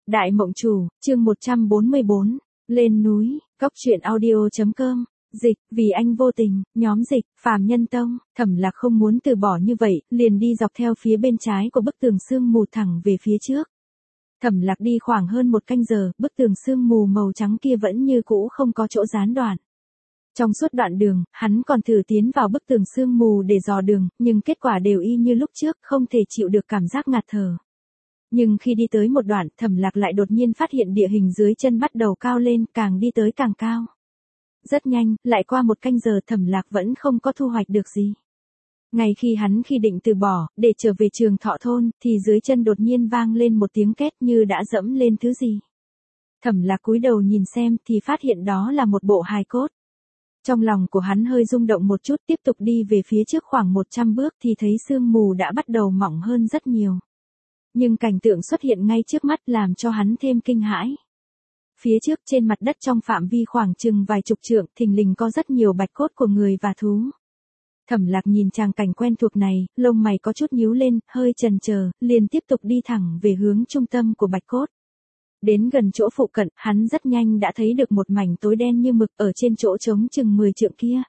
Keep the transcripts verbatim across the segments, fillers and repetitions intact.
Đại Mộng Chủ, chương một trăm bốn mươi bốn, lên núi, cốc truyện audio chấm com, dịch, vì anh vô tình, nhóm dịch, Phàm Nhân Tông, Thẩm Lạc không muốn từ bỏ như vậy, liền đi dọc theo phía bên trái của bức tường sương mù thẳng về phía trước. Thẩm Lạc đi khoảng hơn một canh giờ, bức tường sương mù màu trắng kia vẫn như cũ không có chỗ gián đoạn. Trong suốt đoạn đường, hắn còn thử tiến vào bức tường sương mù để dò đường, nhưng kết quả đều y như lúc trước, không thể chịu được cảm giác ngạt thở. Nhưng khi đi tới một đoạn, Thẩm Lạc lại đột nhiên phát hiện địa hình dưới chân bắt đầu cao lên, càng đi tới càng cao. Rất nhanh, lại qua một canh giờ Thẩm Lạc vẫn không có thu hoạch được gì. Ngay khi hắn khi định từ bỏ, để trở về Trường Thọ thôn, thì dưới chân đột nhiên vang lên một tiếng két như đã dẫm lên thứ gì. Thẩm Lạc cúi đầu nhìn xem thì phát hiện đó là một bộ hài cốt. Trong lòng của hắn hơi rung động một chút, tiếp tục đi về phía trước khoảng một trăm bước thì thấy sương mù đã bắt đầu mỏng hơn rất nhiều. Nhưng cảnh tượng xuất hiện ngay trước mắt làm cho hắn thêm kinh hãi. Phía trước trên mặt đất trong phạm vi khoảng chừng vài chục trượng, thình lình có rất nhiều bạch cốt của người và thú. Thẩm Lạc nhìn tràng cảnh quen thuộc này, lông mày có chút nhíu lên, hơi chần chờ, liền tiếp tục đi thẳng về hướng trung tâm của bạch cốt. Đến gần chỗ phụ cận, hắn rất nhanh đã thấy được một mảnh tối đen như mực ở trên chỗ trống chừng mười trượng kia.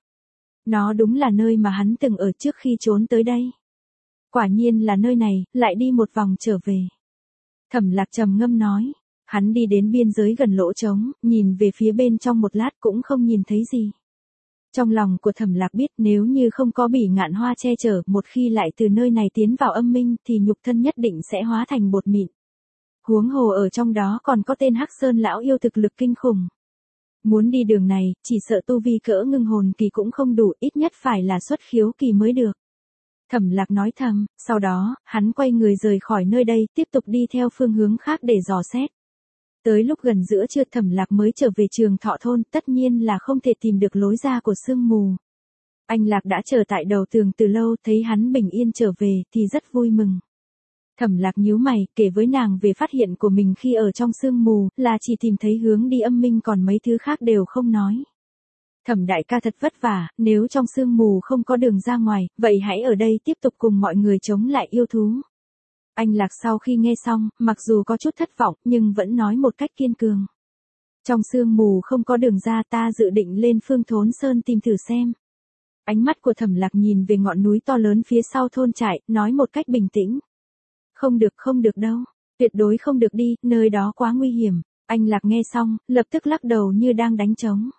Nó đúng là nơi mà hắn từng ở trước khi trốn tới đây. Quả nhiên là nơi này, lại đi một vòng trở về. Thẩm Lạc trầm ngâm nói. Hắn đi đến biên giới gần lỗ trống, nhìn về phía bên trong một lát cũng không nhìn thấy gì. Trong lòng của Thẩm Lạc biết nếu như không có Bỉ Ngạn Hoa che chở, một khi lại từ nơi này tiến vào âm minh thì nhục thân nhất định sẽ hóa thành bột mịn. Huống hồ ở trong đó còn có tên Hắc Sơn lão yêu thực lực kinh khủng. Muốn đi đường này, chỉ sợ tu vi cỡ ngưng hồn kỳ cũng không đủ, ít nhất phải là xuất khiếu kỳ mới được. Thẩm Lạc nói thầm, sau đó, hắn quay người rời khỏi nơi đây, tiếp tục đi theo phương hướng khác để dò xét. Tới lúc gần giữa trưa Thẩm Lạc mới trở về Trường Thọ thôn, tất nhiên là không thể tìm được lối ra của sương mù. Anh Lạc đã chờ tại đầu tường từ lâu, thấy hắn bình yên trở về thì rất vui mừng. Thẩm Lạc nhíu mày, kể với nàng về phát hiện của mình khi ở trong sương mù, là chỉ tìm thấy hướng đi âm minh còn mấy thứ khác đều không nói. Thẩm đại ca thật vất vả, nếu trong sương mù không có đường ra ngoài, vậy hãy ở đây tiếp tục cùng mọi người chống lại yêu thú. Anh Lạc sau khi nghe xong, mặc dù có chút thất vọng, nhưng vẫn nói một cách kiên cường. Trong sương mù không có đường ra, ta dự định lên Phương Thốn Sơn tìm thử xem. Ánh mắt của Thẩm Lạc nhìn về ngọn núi to lớn phía sau thôn trại, nói một cách bình tĩnh. Không được không được đâu, tuyệt đối không được đi, nơi đó quá nguy hiểm. Anh Lạc nghe xong, lập tức lắc đầu như đang đánh trống.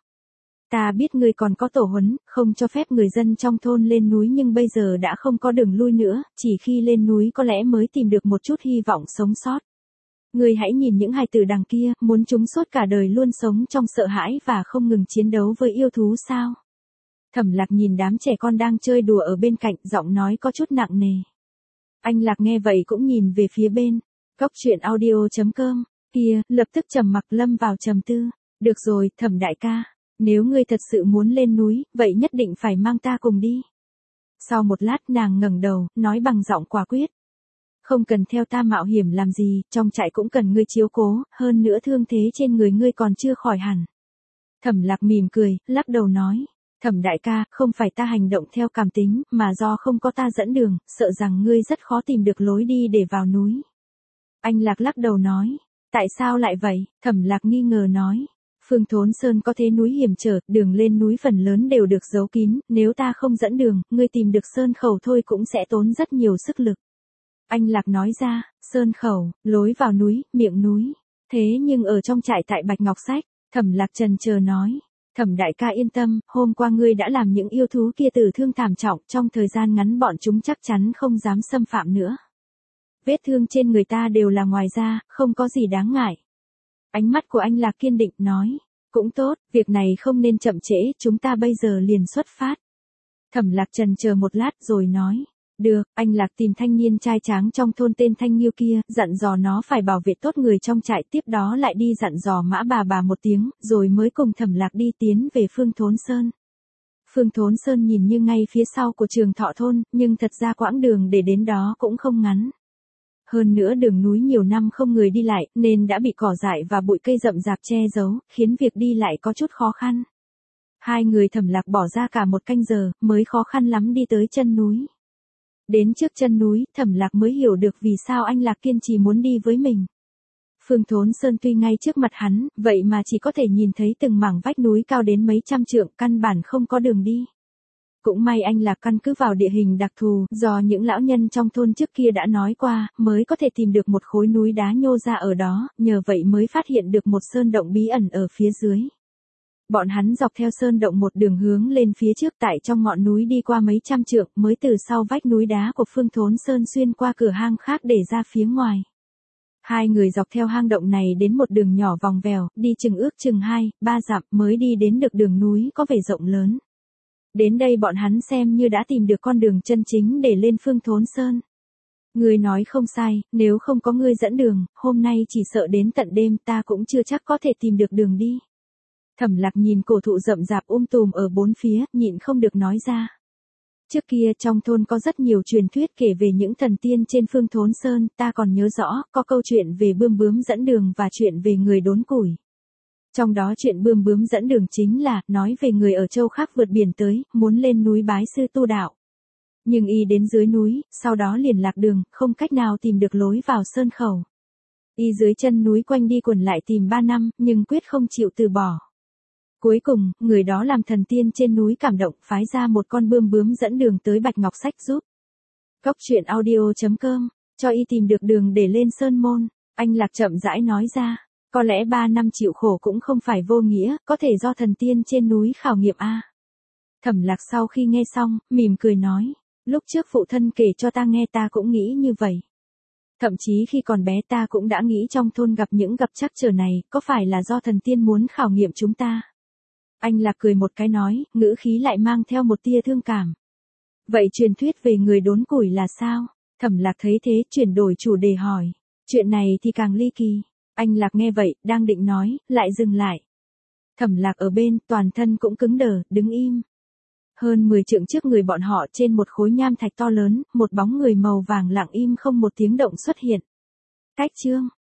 Ta biết ngươi còn có tổ huấn, không cho phép người dân trong thôn lên núi, nhưng bây giờ đã không có đường lui nữa, chỉ khi lên núi có lẽ mới tìm được một chút hy vọng sống sót. Ngươi hãy nhìn những hài tử đằng kia, muốn chúng suốt cả đời luôn sống trong sợ hãi và không ngừng chiến đấu với yêu thú sao? Thẩm Lạc nhìn đám trẻ con đang chơi đùa ở bên cạnh, giọng nói có chút nặng nề. Anh Lạc nghe vậy cũng nhìn về phía bên, cốc truyện audio chấm com, kia, lập tức trầm mặc lâm vào trầm tư. Được rồi, Thẩm đại ca. Nếu ngươi thật sự muốn lên núi, vậy nhất định phải mang ta cùng đi. Sau một lát nàng ngẩng đầu, nói bằng giọng quả quyết. Không cần theo ta mạo hiểm làm gì, trong trại cũng cần ngươi chiếu cố, hơn nữa thương thế trên người ngươi còn chưa khỏi hẳn. Thẩm Lạc mỉm cười, lắc đầu nói. Thẩm đại ca, không phải ta hành động theo cảm tính, mà do không có ta dẫn đường, sợ rằng ngươi rất khó tìm được lối đi để vào núi. Anh Lạc lắc đầu nói. Tại sao lại vậy? Thẩm Lạc nghi ngờ nói. Phương Thốn Sơn có thế núi hiểm trở, đường lên núi phần lớn đều được giấu kín, nếu ta không dẫn đường, ngươi tìm được sơn khẩu thôi cũng sẽ tốn rất nhiều sức lực. Anh Lạc nói ra, sơn khẩu, lối vào núi, miệng núi. Thế nhưng ở trong trại tại Bạch Ngọc Sách, Thẩm Lạc trần chờ nói. Thẩm đại ca yên tâm, hôm qua ngươi đã làm những yêu thú kia tử thương thảm trọng, trong thời gian ngắn bọn chúng chắc chắn không dám xâm phạm nữa. Vết thương trên người ta đều là ngoài da, không có gì đáng ngại. Ánh mắt của anh Lạc kiên định nói, cũng tốt, việc này không nên chậm trễ, chúng ta bây giờ liền xuất phát. Thẩm Lạc trần chờ một lát rồi nói, được, anh Lạc tìm thanh niên trai tráng trong thôn tên Thanh Nghiêu kia, dặn dò nó phải bảo vệ tốt người trong trại, tiếp đó lại đi dặn dò Mã bà bà một tiếng, rồi mới cùng Thẩm Lạc đi tiến về Phương Thốn Sơn. Phương Thốn Sơn nhìn như ngay phía sau của Trường Thọ thôn, nhưng thật ra quãng đường để đến đó cũng không ngắn. Hơn nữa đường núi nhiều năm không người đi lại, nên đã bị cỏ dại và bụi cây rậm rạp che giấu, khiến việc đi lại có chút khó khăn. Hai người Thẩm Lạc bỏ ra cả một canh giờ, mới khó khăn lắm đi tới chân núi. Đến trước chân núi, Thẩm Lạc mới hiểu được vì sao anh Lạc kiên trì muốn đi với mình. Phương Thốn Sơn tuy ngay trước mặt hắn, vậy mà chỉ có thể nhìn thấy từng mảng vách núi cao đến mấy trăm trượng, căn bản không có đường đi. Cũng may anh Lạc căn cứ vào địa hình đặc thù, do những lão nhân trong thôn trước kia đã nói qua, mới có thể tìm được một khối núi đá nhô ra ở đó, nhờ vậy mới phát hiện được một sơn động bí ẩn ở phía dưới. Bọn hắn dọc theo sơn động một đường hướng lên phía trước, tại trong ngọn núi đi qua mấy trăm trượng, mới từ sau vách núi đá của Phương Thốn Sơn xuyên qua cửa hang khác để ra phía ngoài. Hai người dọc theo hang động này đến một đường nhỏ vòng vèo, đi chừng ước chừng hai, ba dặm mới đi đến được đường núi có vẻ rộng lớn. Đến đây bọn hắn xem như đã tìm được con đường chân chính để lên Phương Thốn Sơn. Ngươi nói không sai, nếu không có ngươi dẫn đường, hôm nay chỉ sợ đến tận đêm ta cũng chưa chắc có thể tìm được đường đi. Thẩm Lạc nhìn cổ thụ rậm rạp um tùm ở bốn phía, nhịn không được nói ra. Trước kia trong thôn có rất nhiều truyền thuyết kể về những thần tiên trên Phương Thốn Sơn, ta còn nhớ rõ, có câu chuyện về bươm bướm dẫn đường và chuyện về người đốn củi. Trong đó chuyện bươm bướm dẫn đường chính là, nói về người ở châu khác vượt biển tới, muốn lên núi bái sư tu đạo. Nhưng y đến dưới núi, sau đó liền lạc đường, không cách nào tìm được lối vào sơn khẩu. Y dưới chân núi quanh đi quẩn lại tìm ba năm, nhưng quyết không chịu từ bỏ. Cuối cùng, người đó làm thần tiên trên núi cảm động, phái ra một con bươm bướm dẫn đường tới Bạch Ngọc Sách giúp. Cốc truyện audio chấm com, cho y tìm được đường để lên sơn môn. Anh Lạc chậm rãi nói ra, có lẽ ba năm chịu khổ cũng không phải vô nghĩa, có thể do thần tiên trên núi khảo nghiệm a. Thẩm Lạc sau khi nghe xong, mỉm cười nói, lúc trước phụ thân kể cho ta nghe ta cũng nghĩ như vậy. Thậm chí khi còn bé ta cũng đã nghĩ trong thôn gặp những gặp trắc trở này, có phải là do thần tiên muốn khảo nghiệm chúng ta? Anh Lạc cười một cái nói, ngữ khí lại mang theo một tia thương cảm. Vậy truyền thuyết về người đốn củi là sao? Thẩm Lạc thấy thế, chuyển đổi chủ đề hỏi. Chuyện này thì càng ly kỳ. Anh Lạc nghe vậy, đang định nói, lại dừng lại. Thẩm Lạc ở bên, toàn thân cũng cứng đờ, đứng im. Hơn mười trượng trước người bọn họ, trên một khối nham thạch to lớn, một bóng người màu vàng lặng im không một tiếng động xuất hiện. Cách chương